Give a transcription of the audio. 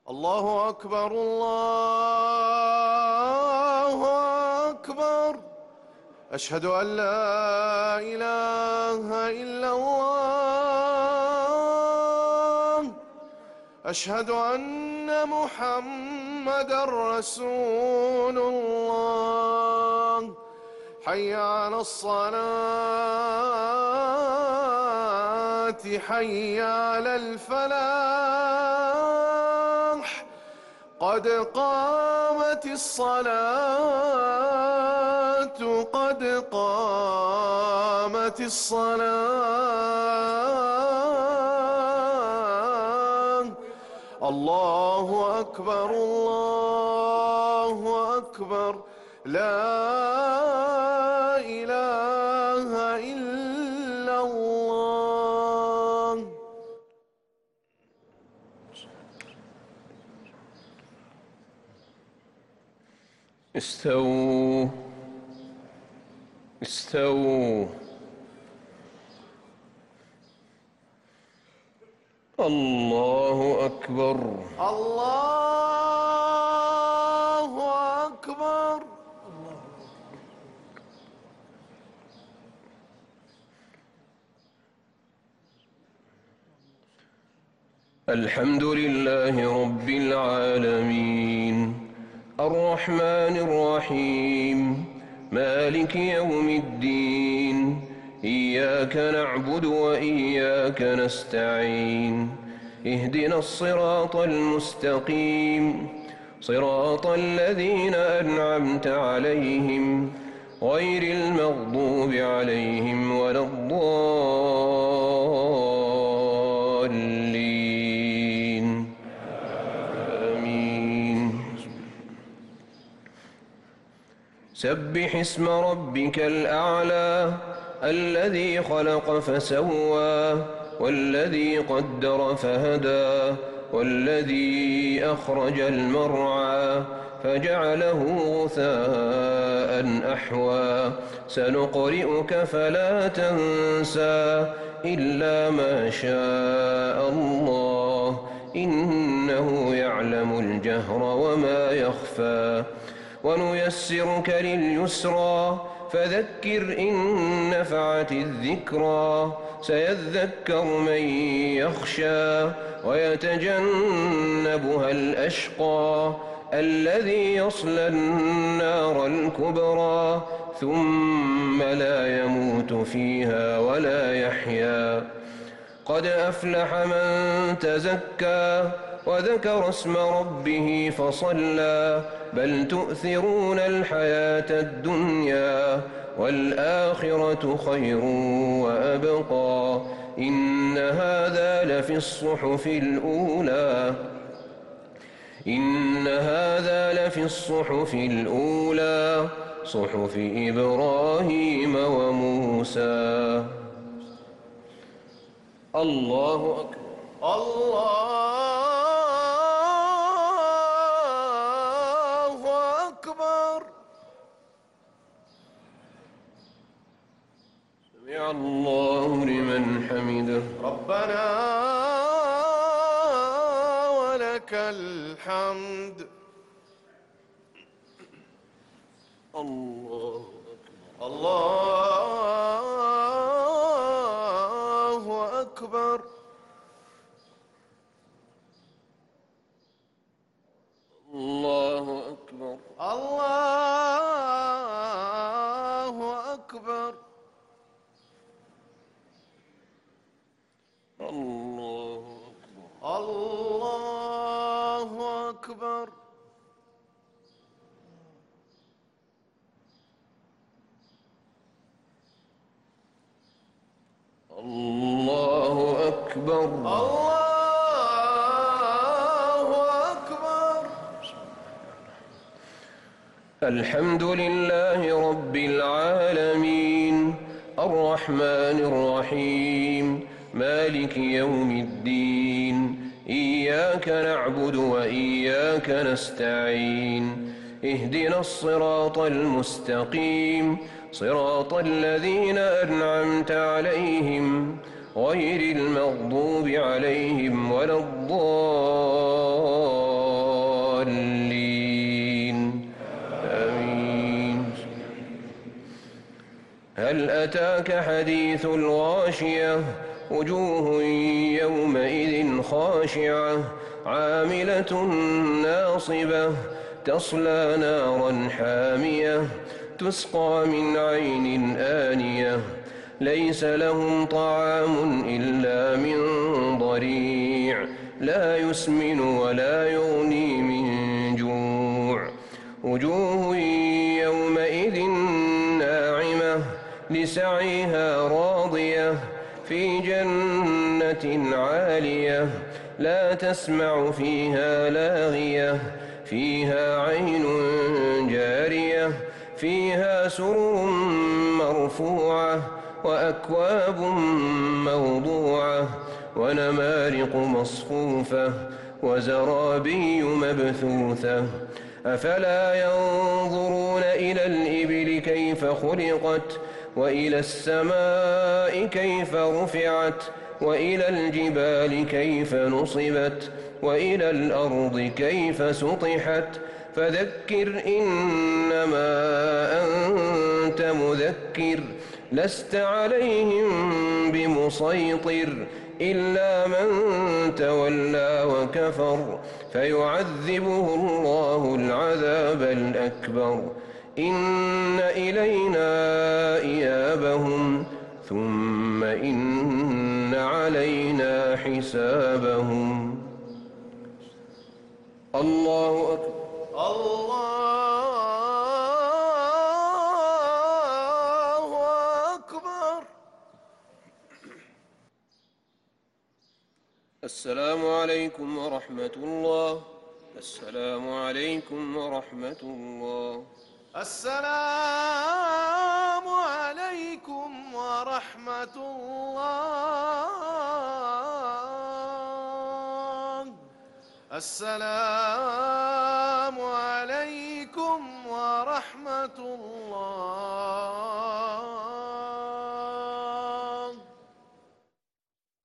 الله أكبر الله أكبر. أشهد أن لا إله إلا الله. أشهد أن محمدًا رسول الله. حي على الصلاة حي على الفلاح. قد قامت الصلاة قد قامت الصلاة. الله أكبر الله أكبر. لا إله إلا الله. استووا استووا. الله أكبر الله أكبر. الحمد لله رب العالمين الرحمن الرحيم مالك يوم الدين. إياك نعبد وإياك نستعين. اهدنا الصراط المستقيم صراط الذين أنعمت عليهم غير المغضوب عليهم ولا الضالين. آمين. سبح اسم ربك الأعلى الذي خلق فسوى والذي قدر فهدى والذي أخرج المرعى فجعله غثاء أحوى. سنقرئك فلا تنسى إلا ما شاء الله إنه يعلم الجهر وما يخفى. ونيسرك لليسرى فذكر إن نفعت الذكرى. سيذكر من يخشى ويتجنبها الأشقى الذي يصلى النار الكبرى ثم لا يموت فيها ولا يحيا. قد أفلح من تزكى وذكر اسم ربه فصلى. بل تؤثرون الحياة الدنيا والآخرة خير وأبقى. إن هذا لفي الصحف الأولى إن هذا لفي الصحف الأولى صحف إبراهيم وموسى. الله أكبر. الله أكبر. سمع الله لمن حمده. ربنا ولك الحمد. الله أكبر. الله أكبر. الله أكبر. الله أكبر. الله أكبر. الله أكبر. الله أكبر. الله أكبر. الحمد لله رب العالمين الرحمن الرحيم مالك يوم الدين. إياك نعبد وإياك نستعين. اهدنا الصراط المستقيم صراط الذين أنعمت عليهم غير المغضوب عليهم ولا الضالين. هل أتاك حديث الغاشية وجوه يومئذ خاشعة عاملة ناصبة تصلى نارا حامية تسقى من عين آنية ليس لهم طعام إلا من ضريع لا يسمن ولا يغني من جوع وجوه يومئذ ناعمة لسعيها راضية في جنة عالية لا تسمع فيها لاغية فيها عين جارية فيها سرر مرفوعة وأكواب موضوعة ونمارق مصفوفة وزرابي مبثوثة أفلا ينظرون إلى الإبل كيف خلقت وإلى السماء كيف رفعت وإلى الجبال كيف نصبت وإلى الأرض كيف سطحت فذكر إنما أنت مذكر لست عليهم بمسيطر إلا من تولى وكفر فيعذبه الله العذاب الأكبر إن إلينا إيابهم ثم إن علينا حسابهم الله أكبر الله أكبر. السلام عليكم ورحمة الله. السلام عليكم ورحمة الله. السلام عليكم ورحمة الله. السلام